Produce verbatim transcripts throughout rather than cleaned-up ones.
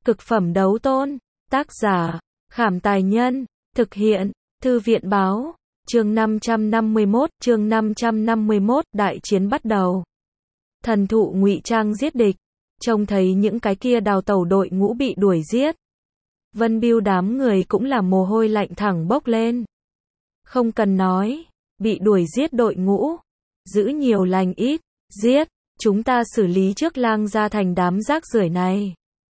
Cực phẩm đấu tôn. Tác giả, Khảm Tài Nhân. Thực hiện, Thư viện Báo. Chương năm trăm năm mươi mốt, chương năm trăm năm mươi mốt, đại chiến bắt đầu. Thần thụ ngụy trang giết địch. Trông thấy những cái kia đào tẩu đội ngũ bị đuổi giết. Vân Bưu đám người cũng là mồ hôi lạnh thẳng bốc lên. Không cần nói, bị đuổi giết đội ngũ. Giữ nhiều lành ít, giết, chúng ta xử lý trước Lang Gia Thành đám rác rưởi này.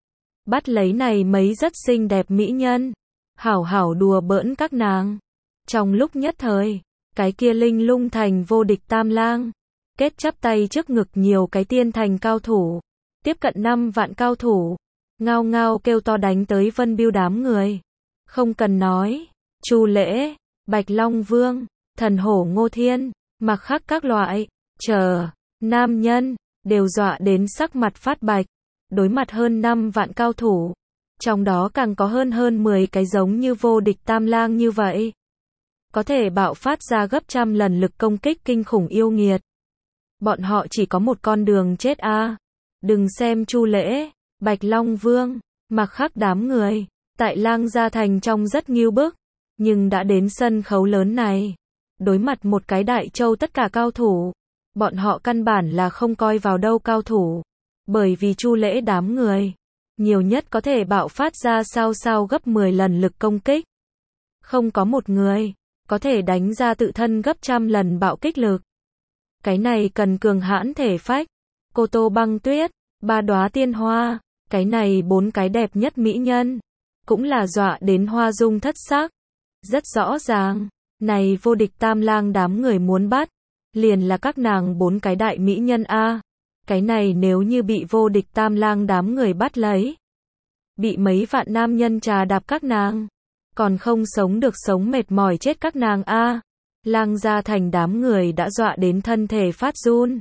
Bắt lấy này mấy rất xinh đẹp mỹ nhân. Hảo hảo đùa bỡn các nàng. Trong lúc nhất thời, cái kia linh lung thành vô địch tam lang. Kết chắp tay trước ngực nhiều cái tiên thành cao thủ. Tiếp cận năm vạn cao thủ. Ngao ngao kêu to đánh tới Vân Bưu đám người. Không cần nói, Chu Lễ, Bạch Long Vương, Thần Hổ Ngô Thiên, mặc khắc các loại, chờ, nam nhân, đều dọa đến sắc mặt phát bạch. Đối mặt hơn năm vạn cao thủ. Trong đó càng có hơn hơn mười cái giống như vô địch tam lang như vậy. Có thể bạo phát ra gấp trăm lần lực công kích kinh khủng yêu nghiệt. Bọn họ chỉ có một con đường chết a. À. Đừng xem Chu Lễ, Bạch Long Vương, mặc khắc đám người, tại Lang Gia Thành trong rất nghiêu bức, nhưng đã đến sân khấu lớn này, đối mặt một cái đại châu tất cả cao thủ, bọn họ căn bản là không coi vào đâu cao thủ, bởi vì Chu Lễ đám người, nhiều nhất có thể bạo phát ra sao sao gấp mười lần lực công kích. Không có một người có thể đánh ra tự thân gấp trăm lần bạo kích lực. Cái này cần cường hãn thể phách. Cô Tô Băng Tuyết, ba đóa tiên hoa, cái này bốn cái đẹp nhất mỹ nhân, cũng là dọa đến hoa dung thất sắc. Rất rõ ràng, này vô địch tam lang đám người muốn bắt, liền là các nàng bốn cái đại mỹ nhân a. Cái này nếu như bị vô địch tam lang đám người bắt lấy, bị mấy vạn nam nhân trà đạp các nàng, còn không sống được sống mệt mỏi chết các nàng a. Lang Gia Thành đám người đã dọa đến thân thể phát run.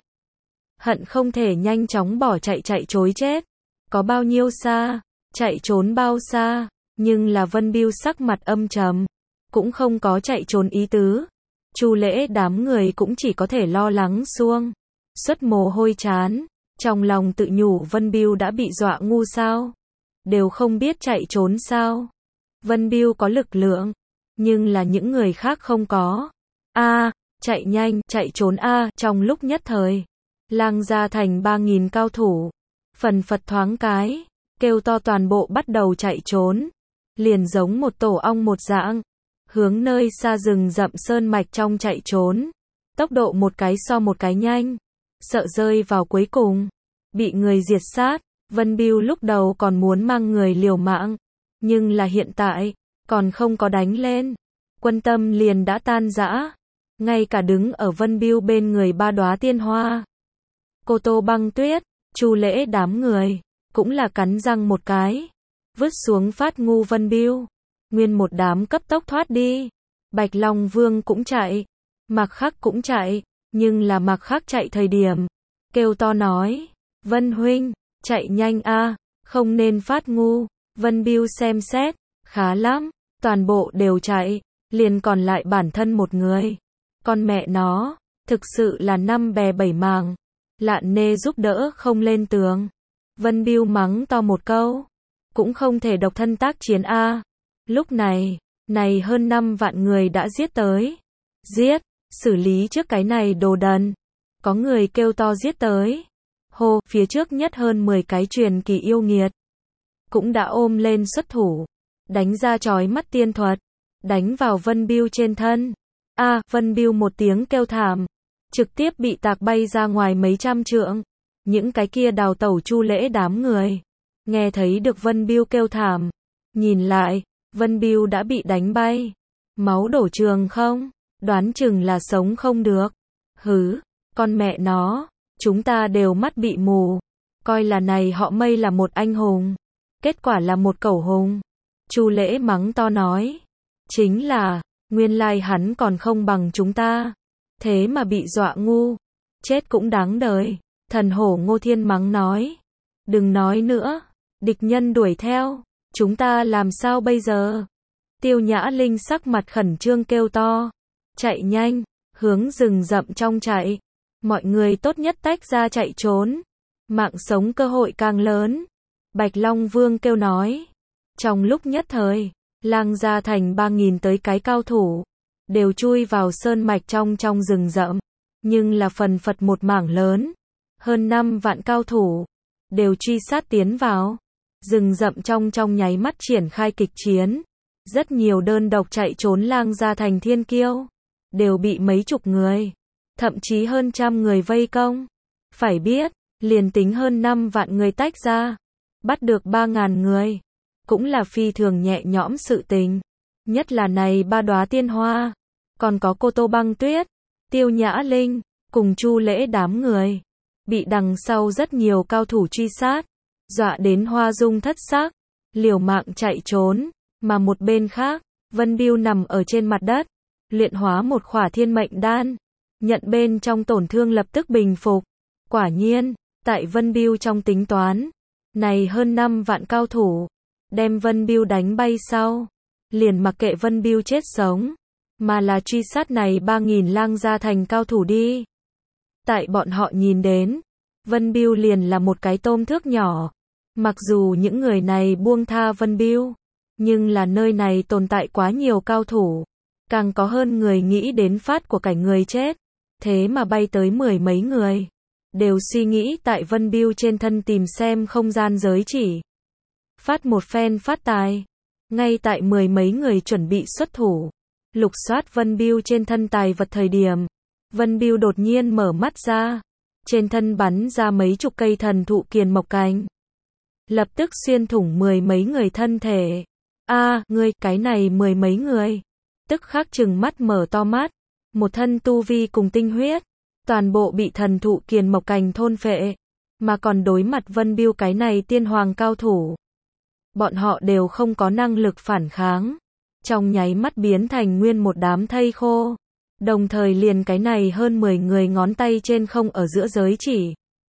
Hận không thể nhanh chóng bỏ chạy chạy trối chết. Có bao nhiêu xa, chạy trốn bao xa, nhưng là Vân Bưu sắc mặt âm trầm, cũng không có chạy trốn ý tứ. Chu Lễ đám người cũng chỉ có thể lo lắng xuông, xuất mồ hôi chán, trong lòng tự nhủ Vân Bưu đã bị dọa ngu sao? Đều không biết chạy trốn sao? Vân Bưu có lực lượng, nhưng là những người khác không có. A, à, chạy nhanh, chạy trốn a, à, trong lúc nhất thời, Lang Gia Thành ba nghìn cao thủ, phần phật thoáng cái, kêu to toàn bộ bắt đầu chạy trốn, liền giống một tổ ong một dạng, hướng nơi xa rừng rậm sơn mạch trong chạy trốn, tốc độ một cái so một cái nhanh, sợ rơi vào cuối cùng, bị người diệt sát. Vân Bưu lúc đầu còn muốn mang người liều mạng, nhưng là hiện tại, còn không có đánh lên, quân tâm liền đã tan rã, ngay cả đứng ở Vân Bưu bên người ba đóa tiên hoa, Cô Tô Băng Tuyết, Chu Lễ đám người, cũng là cắn răng một cái, vứt xuống phát ngu Vân Bưu, nguyên một đám cấp tốc thoát đi. Bạch Long Vương cũng chạy, Mặc Khắc cũng chạy, nhưng là Mặc Khắc chạy thời điểm, kêu to nói, Vân huynh, chạy nhanh a, không nên phát ngu. Vân Bưu xem xét, khá lắm, toàn bộ đều chạy, liền còn lại bản thân một người. Con mẹ nó, thực sự là năm bè bảy mảng. Lạn nê giúp đỡ không lên tường. Vân Bưu mắng to một câu, cũng không thể độc thân tác chiến a. Lúc này, này hơn năm vạn người đã giết tới. Giết, xử lý trước cái này đồ đần. Có người kêu to giết tới. Hô, phía trước nhất hơn mười cái truyền kỳ yêu nghiệt, cũng đã ôm lên xuất thủ, đánh ra chói mắt tiên thuật, đánh vào Vân Bưu trên thân. A, à, Vân Bưu một tiếng kêu thảm, trực tiếp bị tạc bay ra ngoài mấy trăm trượng. Những cái kia đào tẩu Chu Lễ đám người, nghe thấy được Vân Bưu kêu thảm, nhìn lại, Vân Bưu đã bị đánh bay, máu đổ trường không, đoán chừng là sống không được. Hứ, con mẹ nó, chúng ta đều mắt bị mù, coi là này họ Mây là một anh hùng, kết quả là một cẩu hùng. Chu Lễ mắng to nói, chính là, nguyên lai hắn còn không bằng chúng ta, thế mà bị dọa ngu, chết cũng đáng đời. Thần Hổ Ngô Thiên mắng nói, đừng nói nữa, địch nhân đuổi theo, chúng ta làm sao bây giờ? Tiêu Nhã Linh sắc mặt khẩn trương kêu to, chạy nhanh, hướng rừng rậm trong chạy, mọi người tốt nhất tách ra chạy trốn, mạng sống cơ hội càng lớn. Bạch Long Vương kêu nói. Trong lúc nhất thời, Lang Gia Thành ba nghìn tới cái cao thủ, đều chui vào sơn mạch trong trong rừng rậm, nhưng là phần phật một mảng lớn, hơn năm vạn cao thủ, đều truy sát tiến vào. Rừng rậm trong trong nháy mắt triển khai kịch chiến, rất nhiều đơn độc chạy trốn Lang Gia Thành thiên kiêu, đều bị mấy chục người, thậm chí hơn trăm người vây công. Phải biết, liền tính hơn năm vạn người tách ra, bắt được ba ngàn người, cũng là phi thường nhẹ nhõm sự tình. Nhất là này ba đóa tiên hoa, còn có Cô Tô Băng Tuyết, Tiêu Nhã Linh, cùng Chu Lễ đám người, bị đằng sau rất nhiều cao thủ truy sát, dọa đến hoa dung thất sắc, liều mạng chạy trốn, mà một bên khác, Vân Bưu nằm ở trên mặt đất, luyện hóa một khỏa thiên mệnh đan, nhận bên trong tổn thương lập tức bình phục. Quả nhiên, tại Vân Bưu trong tính toán, này hơn năm vạn cao thủ, đem Vân Bưu đánh bay sau, liền mặc kệ Vân Bưu chết sống, mà là truy sát này ba nghìn Lang Gia Thành cao thủ đi. Tại bọn họ nhìn đến, Vân Bưu liền là một cái tôm thước nhỏ. Mặc dù những người này buông tha Vân Bưu, nhưng là nơi này tồn tại quá nhiều cao thủ, càng có hơn người nghĩ đến phát của cảnh người chết, thế mà bay tới mười mấy người, đều suy nghĩ tại Vân Bưu trên thân tìm xem không gian giới chỉ. Phát một phen phát tài, ngay tại mười mấy người chuẩn bị xuất thủ, lục soát Vân Bưu trên thân tài vật thời điểm, Vân Bưu đột nhiên mở mắt ra, trên thân bắn ra mấy chục cây thần thụ kiền mộc cành, lập tức xuyên thủng mười mấy người thân thể. A, à, ngươi, cái này mười mấy người, tức khắc trừng mắt mở to mắt, một thân tu vi cùng tinh huyết, toàn bộ bị thần thụ kiền mộc cành thôn phệ, mà còn đối mặt Vân Bưu cái này tiên hoàng cao thủ, bọn họ đều không có năng lực phản kháng, trong nháy mắt biến thành nguyên một đám thây khô, đồng thời liền cái này hơn mười người ngón tay trên không ở giữa giới chỉ,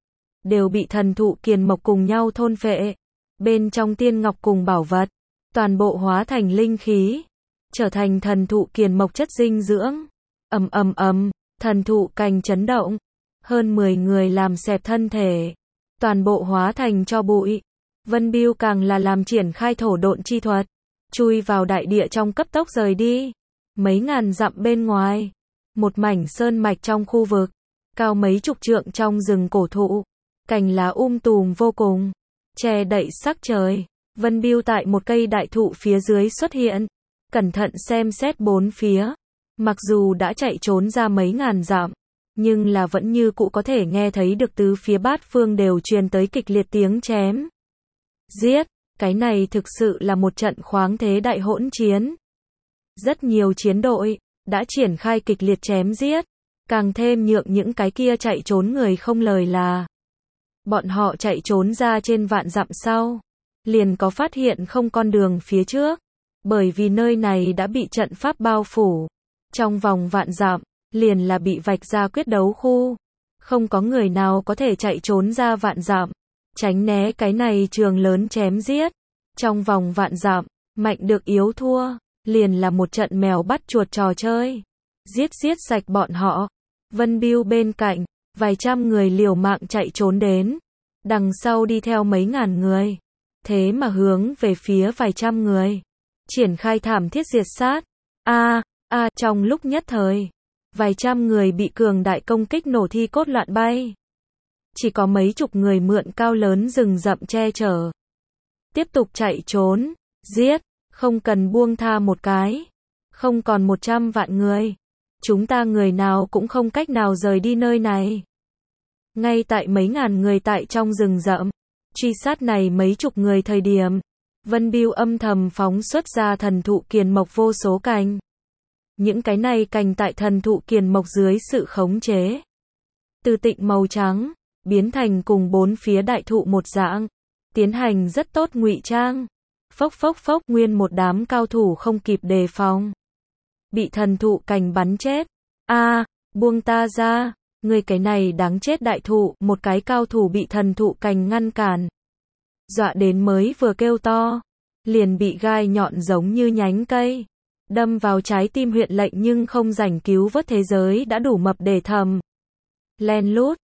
đều bị thần thụ kiền mộc cùng nhau thôn phệ, bên trong tiên ngọc cùng bảo vật, toàn bộ hóa thành linh khí, trở thành thần thụ kiền mộc chất dinh dưỡng. Ầm ầm ầm, thần thụ cành chấn động, hơn mười người làm xẹp thân thể, toàn bộ hóa thành tro bụi. Vân Bưu càng là làm triển khai thổ độn chi thuật, chui vào đại địa trong cấp tốc rời đi. Mấy ngàn dặm bên ngoài, một mảnh sơn mạch trong khu vực, cao mấy chục trượng trong rừng cổ thụ, cành lá um tùm vô cùng, che đậy sắc trời. Vân Bưu tại một cây đại thụ phía dưới xuất hiện, cẩn thận xem xét bốn phía. Mặc dù đã chạy trốn ra mấy ngàn dặm, nhưng là vẫn như cũ có thể nghe thấy được tứ phía bát phương đều truyền tới kịch liệt tiếng chém giết. Cái này thực sự là một trận khoáng thế đại hỗn chiến. Rất nhiều chiến đội đã triển khai kịch liệt chém giết, càng thêm nhượng những cái kia chạy trốn người không lời là. Bọn họ chạy trốn ra trên vạn dặm sau, liền có phát hiện không con đường phía trước, bởi vì nơi này đã bị trận pháp bao phủ. Trong vòng vạn dặm, liền là bị vạch ra quyết đấu khu. Không có người nào có thể chạy trốn ra vạn dặm, tránh né cái này trường lớn chém giết. Trong vòng vạn dặm, mạnh được yếu thua, liền là một trận mèo bắt chuột trò chơi. Giết giết sạch bọn họ. Vân Bưu bên cạnh, vài trăm người liều mạng chạy trốn đến. Đằng sau đi theo mấy ngàn người. Thế mà hướng về phía vài trăm người. Triển khai thảm thiết diệt sát. A, a, à, trong lúc nhất thời, vài trăm người bị cường đại công kích nổ thi cốt loạn bay. Chỉ có mấy chục người mượn cao lớn rừng rậm che chở. Tiếp tục chạy trốn, giết, không cần buông tha một cái. Không còn một trăm vạn người. Chúng ta người nào cũng không cách nào rời đi nơi này. Ngay tại mấy ngàn người tại trong rừng rậm, truy sát này mấy chục người thời điểm, Vân Bưu âm thầm phóng xuất ra thần thụ kiền mộc vô số cành. Những cái này cành tại thần thụ kiền mộc dưới sự khống chế, từ tịnh màu trắng, biến thành cùng bốn phía đại thụ một dạng, tiến hành rất tốt ngụy trang. Phốc phốc phốc, nguyên một đám cao thủ không kịp đề phòng, bị thần thụ cành bắn chết. A, à, buông ta ra, người cái này đáng chết đại thụ. Một cái cao thủ bị thần thụ cành ngăn cản, dọa đến mới vừa kêu to, liền bị gai nhọn giống như nhánh cây đâm vào trái tim, huyện lệnh nhưng không rảnh cứu vớt, thế giới đã đủ mập để thầm len lút